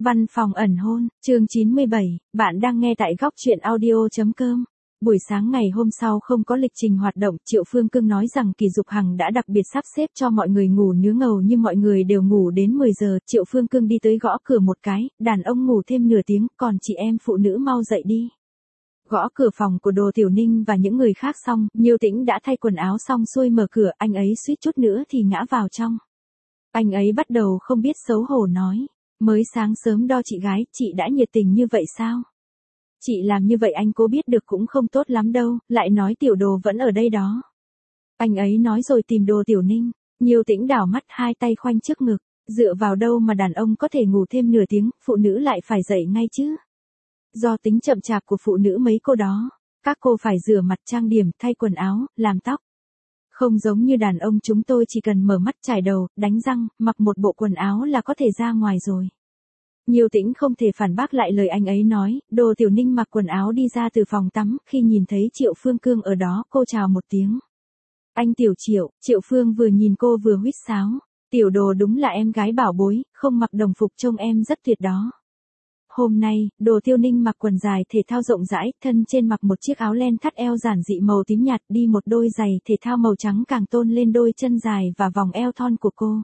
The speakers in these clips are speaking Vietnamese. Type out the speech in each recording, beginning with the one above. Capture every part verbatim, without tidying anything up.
Văn phòng ẩn hôn, chương chín mươi bảy, bạn đang nghe tại góc truyện audio.com. Buổi sáng ngày hôm sau không có lịch trình hoạt động, Triệu Phương Cương nói rằng Kỳ Dục Hằng đã đặc biệt sắp xếp cho mọi người ngủ nướng ngầu như mọi người đều ngủ đến mười giờ. Triệu Phương Cương đi tới gõ cửa một cái, đàn ông ngủ thêm nửa tiếng, còn chị em phụ nữ mau dậy đi. Gõ cửa phòng của Đồ Tiểu Ninh và những người khác xong, Nhiêu Tĩnh đã thay quần áo xong xuôi mở cửa, anh ấy suýt chút nữa thì ngã vào trong. Anh ấy bắt đầu không biết xấu hổ nói. Mới sáng sớm đo chị gái, chị đã nhiệt tình như vậy sao? Chị làm như vậy anh cố biết được cũng không tốt lắm đâu, lại nói Tiểu Đồ vẫn ở đây đó. Anh ấy nói rồi tìm Đồ Tiểu Ninh. Nhiêu Tĩnh đảo mắt, hai tay khoanh trước ngực, dựa vào đâu mà đàn ông có thể ngủ thêm nửa tiếng, phụ nữ lại phải dậy ngay chứ? Do tính chậm chạp của phụ nữ mấy cô đó, các cô phải rửa mặt, trang điểm, thay quần áo, làm tóc. Không giống như đàn ông chúng tôi chỉ cần mở mắt, chải đầu, đánh răng, mặc một bộ quần áo là có thể ra ngoài rồi. Nhiêu Tĩnh không thể phản bác lại lời anh ấy nói. Đồ Tiểu Ninh mặc quần áo đi ra từ phòng tắm, khi nhìn thấy Triệu Phương Cương ở đó, cô chào một tiếng. Anh Tiểu Triệu. Triệu Phương vừa nhìn cô vừa huýt sáo. Tiểu Đồ đúng là em gái bảo bối, không mặc đồng phục trông em rất tuyệt đó. Hôm nay, Đồ Tiểu Ninh mặc quần dài thể thao rộng rãi, thân trên mặc một chiếc áo len thắt eo giản dị màu tím nhạt, đi một đôi giày thể thao màu trắng càng tôn lên đôi chân dài và vòng eo thon của cô.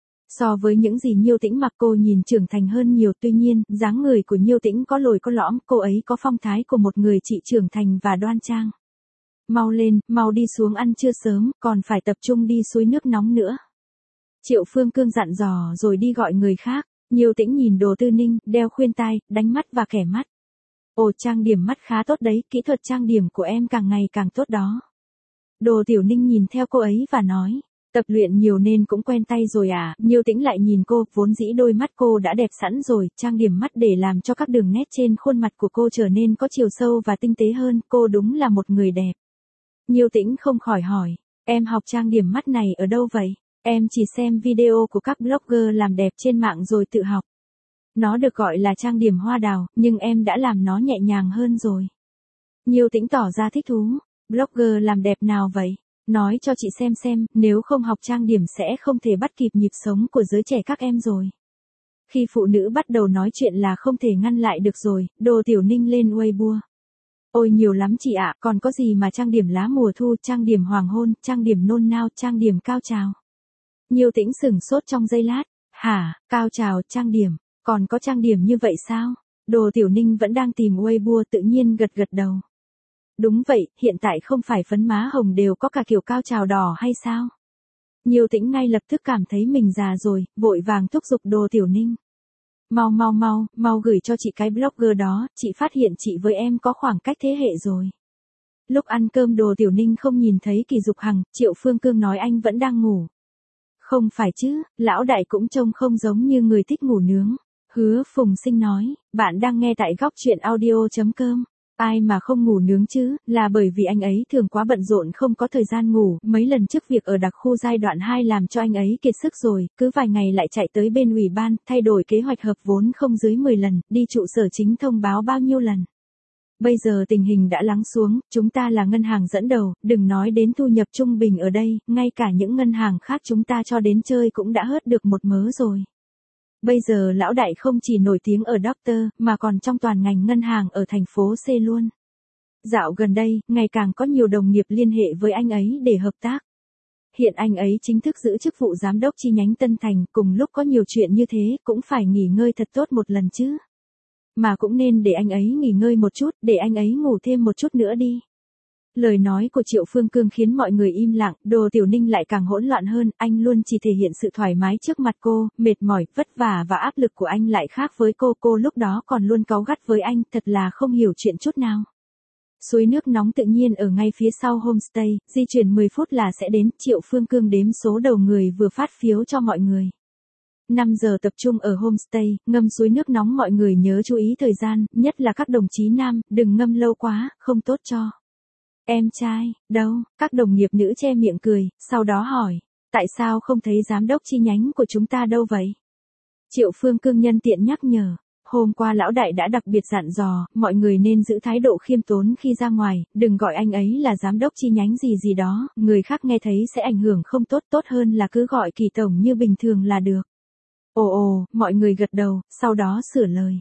So với những gì Nhiêu Tĩnh mặc, cô nhìn trưởng thành hơn nhiều, tuy nhiên, dáng người của Nhiêu Tĩnh có lồi có lõm, cô ấy có phong thái của một người chị trưởng thành và đoan trang. Mau lên, mau đi xuống ăn trưa sớm, còn phải tập trung đi suối nước nóng nữa. Triệu Phương Cương dặn dò rồi đi gọi người khác. Nhiêu Tĩnh nhìn Đồ Tư Ninh, đeo khuyên tai, đánh mắt và kẻ mắt. Ồ, trang điểm mắt khá tốt đấy, kỹ thuật trang điểm của em càng ngày càng tốt đó. Đồ Tiểu Ninh nhìn theo cô ấy và nói, tập luyện nhiều nên cũng quen tay rồi à. Nhiêu Tĩnh lại nhìn cô, vốn dĩ đôi mắt cô đã đẹp sẵn rồi, trang điểm mắt để làm cho các đường nét trên khuôn mặt của cô trở nên có chiều sâu và tinh tế hơn, cô đúng là một người đẹp. Nhiêu Tĩnh không khỏi hỏi, em học trang điểm mắt này ở đâu vậy? Em chỉ xem video của các blogger làm đẹp trên mạng rồi tự học. Nó được gọi là trang điểm hoa đào, nhưng em đã làm nó nhẹ nhàng hơn rồi. Nhiêu Tĩnh tỏ ra thích thú. Blogger làm đẹp nào vậy? Nói cho chị xem xem, nếu không học trang điểm sẽ không thể bắt kịp nhịp sống của giới trẻ các em rồi. Khi phụ nữ bắt đầu nói chuyện là không thể ngăn lại được rồi. Đồ Tiểu Ninh lên Weibo. Ôi nhiều lắm chị ạ, còn có gì mà trang điểm lá mùa thu, trang điểm hoàng hôn, trang điểm nôn nao, trang điểm cao trào. Nhiêu Tĩnh sửng sốt trong giây lát. Hả, cao trào, trang điểm, còn có trang điểm như vậy sao? Đồ Tiểu Ninh vẫn đang tìm Weibo, tự nhiên gật gật đầu. Đúng vậy, hiện tại không phải phấn má hồng đều có cả kiểu cao trào đỏ hay sao? Nhiêu Tĩnh ngay lập tức cảm thấy mình già rồi, vội vàng thúc giục Đồ Tiểu Ninh. Mau mau mau, mau gửi cho chị cái blogger đó, chị phát hiện chị với em có khoảng cách thế hệ rồi. Lúc ăn cơm Đồ Tiểu Ninh không nhìn thấy Kỳ Dục Hằng, Triệu Phương Cương nói anh vẫn đang ngủ. Không phải chứ, lão đại cũng trông không giống như người thích ngủ nướng. Hứa Phùng Sinh nói, bạn đang nghe tại góc truyện audio.com. Ai mà không ngủ nướng chứ, là bởi vì anh ấy thường quá bận rộn không có thời gian ngủ, mấy lần trước việc ở đặc khu giai đoạn hai làm cho anh ấy kiệt sức rồi, cứ vài ngày lại chạy tới bên ủy ban, thay đổi kế hoạch hợp vốn không dưới mười lần, đi trụ sở chính thông báo bao nhiêu lần. Bây giờ tình hình đã lắng xuống, chúng ta là ngân hàng dẫn đầu, đừng nói đến thu nhập trung bình ở đây, ngay cả những ngân hàng khác chúng ta cho đến chơi cũng đã hớt được một mớ rồi. Bây giờ lão đại không chỉ nổi tiếng ở Doctor, mà còn trong toàn ngành ngân hàng ở thành phố C luôn. Dạo gần đây, ngày càng có nhiều đồng nghiệp liên hệ với anh ấy để hợp tác. Hiện anh ấy chính thức giữ chức vụ giám đốc chi nhánh Tân Thành, cùng lúc có nhiều chuyện như thế, cũng phải nghỉ ngơi thật tốt một lần chứ. Mà cũng nên để anh ấy nghỉ ngơi một chút, để anh ấy ngủ thêm một chút nữa đi. Lời nói của Triệu Phương Cương khiến mọi người im lặng, Đồ Tiểu Ninh lại càng hỗn loạn hơn, anh luôn chỉ thể hiện sự thoải mái trước mặt cô, mệt mỏi, vất vả và áp lực của anh lại khác với cô, cô lúc đó còn luôn cáu gắt với anh, thật là không hiểu chuyện chút nào. Suối nước nóng tự nhiên ở ngay phía sau homestay, di chuyển mười phút là sẽ đến. Triệu Phương Cương đếm số đầu người vừa phát phiếu cho mọi người. năm giờ tập trung ở homestay, ngâm suối nước nóng, mọi người nhớ chú ý thời gian, nhất là các đồng chí nam, đừng ngâm lâu quá, không tốt cho em trai. Đâu? Các đồng nghiệp nữ che miệng cười, sau đó hỏi, tại sao không thấy giám đốc chi nhánh của chúng ta đâu vậy? Triệu Phương Cương nhân tiện nhắc nhở, hôm qua lão đại đã đặc biệt dặn dò, mọi người nên giữ thái độ khiêm tốn khi ra ngoài, đừng gọi anh ấy là giám đốc chi nhánh gì gì đó, người khác nghe thấy sẽ ảnh hưởng không tốt, tốt hơn là cứ gọi Kỳ tổng như bình thường là được. Ồ ồ, mọi người gật đầu, sau đó sửa lời.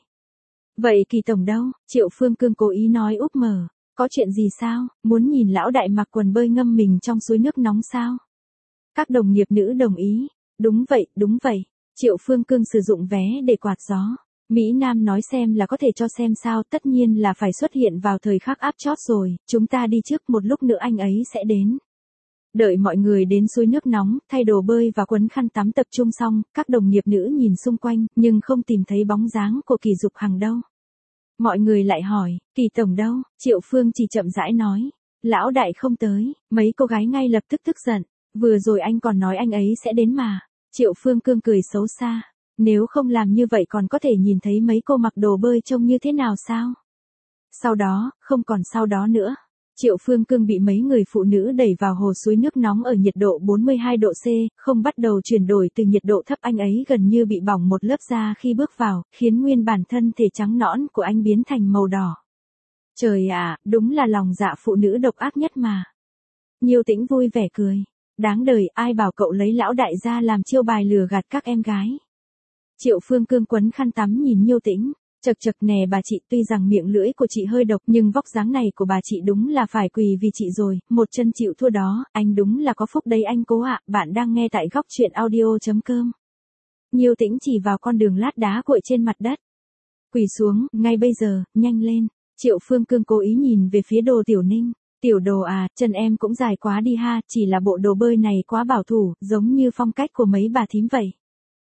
Vậy Kỳ tổng đâu? Triệu Phương Cương cố ý nói úp mở. Có chuyện gì sao? Muốn nhìn lão đại mặc quần bơi ngâm mình trong suối nước nóng sao? Các đồng nghiệp nữ đồng ý. Đúng vậy, đúng vậy. Triệu Phương Cương sử dụng vé để quạt gió. Mỹ Nam nói xem là có thể cho xem sao, tất nhiên là phải xuất hiện vào thời khắc áp chót rồi, chúng ta đi trước, một lúc nữa anh ấy sẽ đến. Đợi mọi người đến suối nước nóng, thay đồ bơi và quấn khăn tắm tập trung xong, các đồng nghiệp nữ nhìn xung quanh, nhưng không tìm thấy bóng dáng của Kỳ Dục Hằng đâu. Mọi người lại hỏi, Kỳ tổng đâu? Triệu Phương chỉ chậm rãi nói, lão đại không tới, mấy cô gái ngay lập tức tức giận, vừa rồi anh còn nói anh ấy sẽ đến mà. Triệu Phương Cương cười xấu xa, nếu không làm như vậy còn có thể nhìn thấy mấy cô mặc đồ bơi trông như thế nào sao? Sau đó, không còn sau đó nữa. Triệu Phương Cương bị mấy người phụ nữ đẩy vào hồ suối nước nóng ở nhiệt độ bốn mươi hai độ C, không bắt đầu chuyển đổi từ nhiệt độ thấp, anh ấy gần như bị bỏng một lớp da khi bước vào, khiến nguyên bản thân thể trắng nõn của anh biến thành màu đỏ. Trời ạ, đúng là lòng dạ phụ nữ độc ác nhất mà. Nhiêu Tĩnh vui vẻ cười. Đáng đời, ai bảo cậu lấy lão đại gia làm chiêu bài lừa gạt các em gái. Triệu Phương Cương quấn khăn tắm nhìn Nhiêu Tĩnh. Chật chật nè bà chị, tuy rằng miệng lưỡi của chị hơi độc nhưng vóc dáng này của bà chị đúng là phải quỳ vì chị rồi, một chân chịu thua đó, anh đúng là có phúc đấy anh Cố ạ. Bạn đang nghe tại góc truyện audio.com. Nhiêu Tĩnh chỉ vào con đường lát đá cuội trên mặt đất. Quỳ xuống, ngay bây giờ, nhanh lên. Triệu Phương Cương cố ý nhìn về phía Đồ Tiểu Ninh. Tiểu Đồ à, chân em cũng dài quá đi ha, chỉ là bộ đồ bơi này quá bảo thủ, giống như phong cách của mấy bà thím vậy.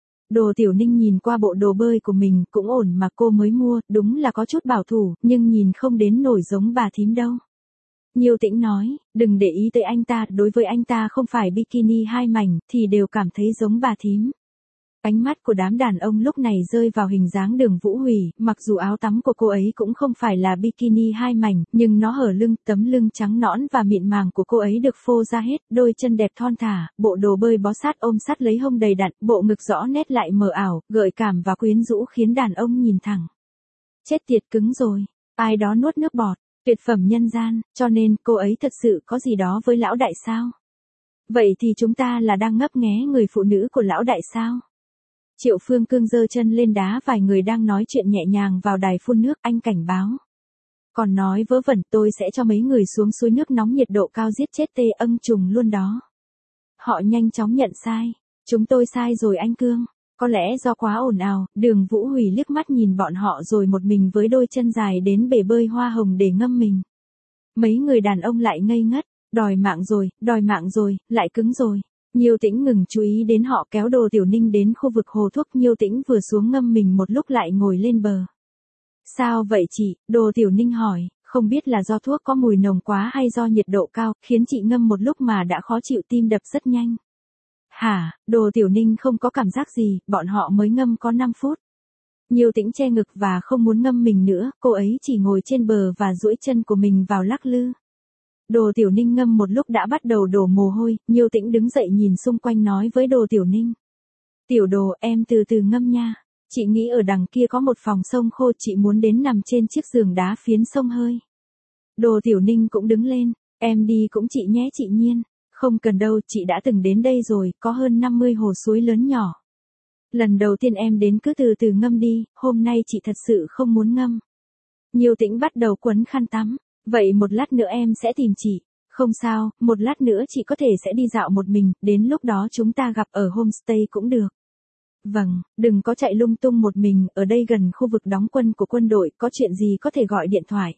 Đồ Tiểu Ninh nhìn qua bộ đồ bơi của mình, cũng ổn mà cô mới mua, đúng là có chút bảo thủ, nhưng nhìn không đến nổi giống bà thím đâu. Nhiêu Tĩnh nói, đừng để ý tới anh ta, đối với anh ta không phải bikini hai mảnh, thì đều cảm thấy giống bà thím. Ánh mắt của đám đàn ông lúc này rơi vào hình dáng Đường Vũ Hủy, mặc dù áo tắm của cô ấy cũng không phải là bikini hai mảnh, nhưng nó hở lưng, tấm lưng trắng nõn và mịn màng của cô ấy được phô ra hết, đôi chân đẹp thon thả, bộ đồ bơi bó sát ôm sát lấy hông đầy đặn, bộ ngực rõ nét lại mờ ảo, gợi cảm và quyến rũ khiến đàn ông nhìn thẳng. Chết tiệt, cứng rồi, ai đó nuốt nước bọt, tuyệt phẩm nhân gian, cho nên cô ấy thật sự có gì đó với lão đại sao? Vậy thì chúng ta là đang ngấp nghé người phụ nữ của lão đại sao? Triệu Phương Cương giơ chân lên đá vài người đang nói chuyện nhẹ nhàng vào đài phun nước, anh cảnh báo. Còn nói vớ vẩn, tôi sẽ cho mấy người xuống suối nước nóng nhiệt độ cao giết chết tê âng trùng luôn đó. Họ nhanh chóng nhận sai. Chúng tôi sai rồi anh Cương. Có lẽ do quá ồn ào, Đường Vũ Hủy liếc mắt nhìn bọn họ rồi một mình với đôi chân dài đến bể bơi hoa hồng để ngâm mình. Mấy người đàn ông lại ngây ngất, đòi mạng rồi, đòi mạng rồi, lại cứng rồi. Nhiêu Tĩnh ngừng chú ý đến họ, kéo Đồ Tiểu Ninh đến khu vực hồ thuốc. Nhiêu Tĩnh vừa xuống ngâm mình một lúc lại ngồi lên bờ. Sao vậy chị? Đồ Tiểu Ninh hỏi, không biết là do thuốc có mùi nồng quá hay do nhiệt độ cao, khiến chị ngâm một lúc mà đã khó chịu, tim đập rất nhanh. Hả? Đồ Tiểu Ninh không có cảm giác gì, bọn họ mới ngâm có năm phút. Nhiêu Tĩnh che ngực và không muốn ngâm mình nữa, cô ấy chỉ ngồi trên bờ và duỗi chân của mình vào lắc lư. Đồ Tiểu Ninh ngâm một lúc đã bắt đầu đổ mồ hôi, Nhiêu Tĩnh đứng dậy nhìn xung quanh nói với Đồ Tiểu Ninh. Tiểu Đồ, em từ từ ngâm nha. Chị nghĩ ở đằng kia có một phòng sông khô, chị muốn đến nằm trên chiếc giường đá phiến sông hơi. Đồ Tiểu Ninh cũng đứng lên, em đi cũng chị nhé chị Nhiên. Không cần đâu, chị đã từng đến đây rồi, có hơn năm mươi hồ suối lớn nhỏ. Lần đầu tiên em đến cứ từ từ ngâm đi, hôm nay chị thật sự không muốn ngâm. Nhiêu Tĩnh bắt đầu quấn khăn tắm. Vậy một lát nữa em sẽ tìm chị. Không sao, một lát nữa chị có thể sẽ đi dạo một mình, đến lúc đó chúng ta gặp ở homestay cũng được. Vâng, đừng có chạy lung tung một mình, ở đây gần khu vực đóng quân của quân đội, có chuyện gì có thể gọi điện thoại.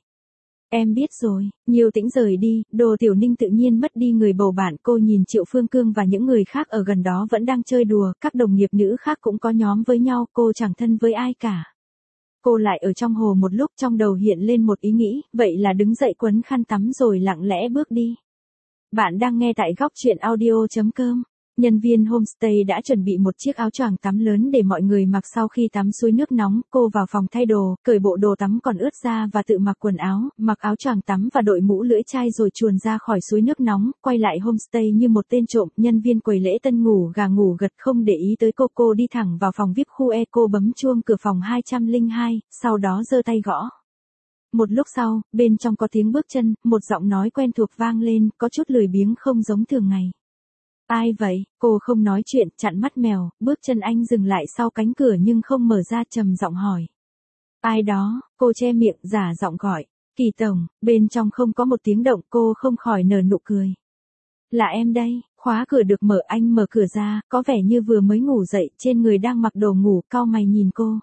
Em biết rồi. Nhiêu Tĩnh rời đi, Đồ Tiểu Ninh tự nhiên mất đi người bầu bạn. Cô nhìn Triệu Phương Cương và những người khác ở gần đó vẫn đang chơi đùa, các đồng nghiệp nữ khác cũng có nhóm với nhau, cô chẳng thân với ai cả. Cô lại ở trong hồ một lúc, trong đầu hiện lên một ý nghĩ, vậy là đứng dậy quấn khăn tắm rồi lặng lẽ bước đi. Bạn đang nghe tại góc truyện audio.com. Nhân viên homestay đã chuẩn bị một chiếc áo choàng tắm lớn để mọi người mặc sau khi tắm suối nước nóng. Cô vào phòng thay đồ, cởi bộ đồ tắm còn ướt ra và tự mặc quần áo, mặc áo choàng tắm và đội mũ lưỡi chai rồi chuồn ra khỏi suối nước nóng, quay lại homestay như một tên trộm. Nhân viên quầy lễ tân ngủ gà ngủ gật không để ý tới cô. Cô đi thẳng vào phòng vi ai pi khu E. Cô bấm chuông cửa phòng hai không hai, sau đó giơ tay gõ. Một lúc sau, bên trong có tiếng bước chân, một giọng nói quen thuộc vang lên, có chút lười biếng không giống thường ngày. Ai vậy? Cô không nói chuyện, chặn mắt mèo, bước chân anh dừng lại sau cánh cửa nhưng không mở ra, trầm giọng hỏi. Ai đó? Cô che miệng, giả giọng gọi. Kỳ tổng. Bên trong không có một tiếng động, cô không khỏi nở nụ cười. Là em đây. Khóa cửa được mở, anh mở cửa ra, có vẻ như vừa mới ngủ dậy, trên người đang mặc đồ ngủ, cau mày nhìn cô.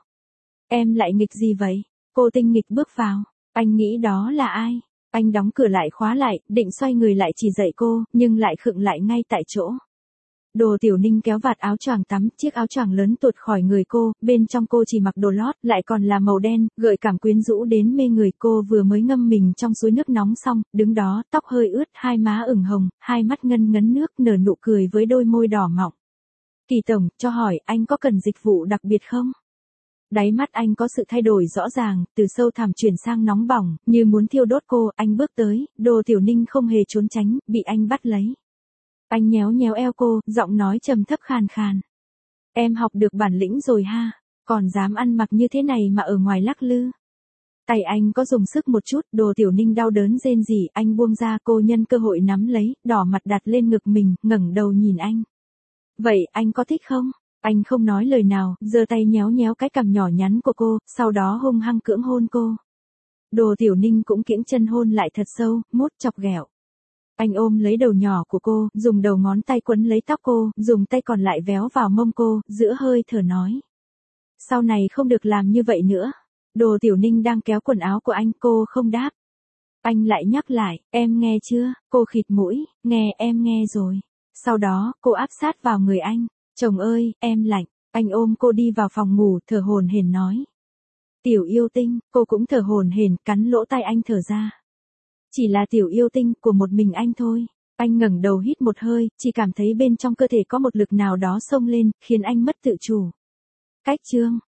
Em lại nghịch gì vậy? Cô tinh nghịch bước vào. Anh nghĩ đó là ai? Anh đóng cửa lại, khóa lại, định xoay người lại chỉ dạy cô, nhưng lại khựng lại ngay tại chỗ. Đồ Tiểu Ninh kéo vạt áo choàng tắm, chiếc áo choàng lớn tuột khỏi người cô, bên trong cô chỉ mặc đồ lót, lại còn là màu đen, gợi cảm quyến rũ đến mê người. Cô vừa mới ngâm mình trong suối nước nóng xong, đứng đó, tóc hơi ướt, hai má ửng hồng, hai mắt ngân ngấn nước, nở nụ cười với đôi môi đỏ mọng. Kỳ tổng, cho hỏi, anh có cần dịch vụ đặc biệt không? Đáy mắt anh có sự thay đổi rõ ràng, từ sâu thẳm chuyển sang nóng bỏng, như muốn thiêu đốt cô. Anh bước tới, Đồ Tiểu Ninh không hề trốn tránh, bị anh bắt lấy. Anh nhéo nhéo eo cô, giọng nói trầm thấp khàn khàn. Em học được bản lĩnh rồi ha, còn dám ăn mặc như thế này mà ở ngoài lắc lư. Tay anh có dùng sức một chút, Đồ Tiểu Ninh đau đớn rên rỉ, anh buông ra, cô nhân cơ hội nắm lấy, đỏ mặt đặt lên ngực mình, ngẩng đầu nhìn anh. Vậy anh có thích không? Anh không nói lời nào, giơ tay nhéo nhéo cái cằm nhỏ nhắn của cô, sau đó hung hăng cưỡng hôn cô. Đồ Tiểu Ninh cũng kiễng chân hôn lại thật sâu, mút chọc ghẹo. Anh ôm lấy đầu nhỏ của cô, dùng đầu ngón tay quấn lấy tóc cô, dùng tay còn lại véo vào mông cô, giữa hơi thở nói. Sau này không được làm như vậy nữa. Đồ Tiểu Ninh đang kéo quần áo của anh, cô không đáp. Anh lại nhắc lại, em nghe chưa? Cô khịt mũi, nghe, em nghe rồi. Sau đó, cô áp sát vào người anh. Chồng ơi, em lạnh. Anh ôm cô đi vào phòng ngủ, thở hổn hển nói. Tiểu yêu tinh, cô cũng thở hổn hển, cắn lỗ tai anh thở ra. Chỉ là tiểu yêu tinh của một mình anh thôi. Anh ngẩng đầu hít một hơi, chỉ cảm thấy bên trong cơ thể có một lực nào đó xông lên, khiến anh mất tự chủ. Cách chương